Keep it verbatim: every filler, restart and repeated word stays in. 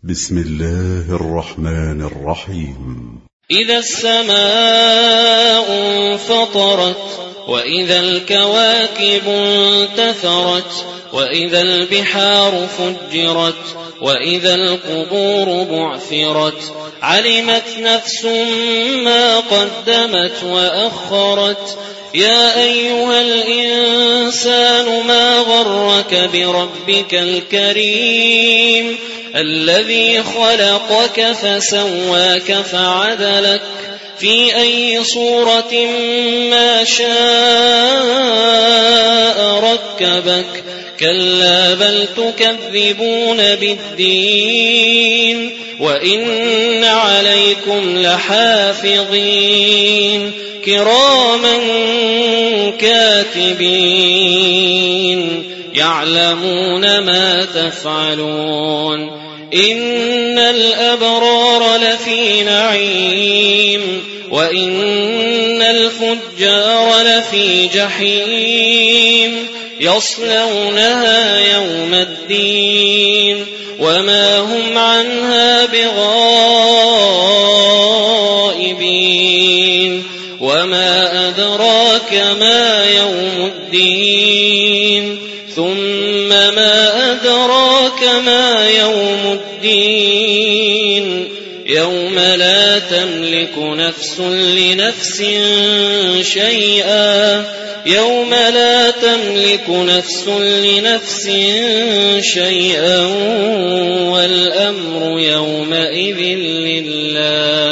بسم الله الرحمن الرحيم. إذا السماء انفطرت وإذا الكواكب انتثرت وإذا البحار فجرت وإذا القبور بعثرت علمت نفس ما قدمت وأخرت يا أيها الإنسان ما غرك بربك الكريم الذي خلقك فسواك فعدلك في أي صورة ما شاء ركبك كلا بل تكذبون بالدين وإن عليكم لحافظين كراما كاتبين يعلمون ما تفعلون إن الأبرار لفي نعيم وإن الفجار لفي جحيم يصلونها يوم الدين وما هم عنها بغائبين وما أدراك ما يوم الدين ثم ما أدراك ما يوم الدين يوم لا تملك نفس لنفس شيئا يوم لا تملك نفس لنفس شيئا والأمر يومئذ لله.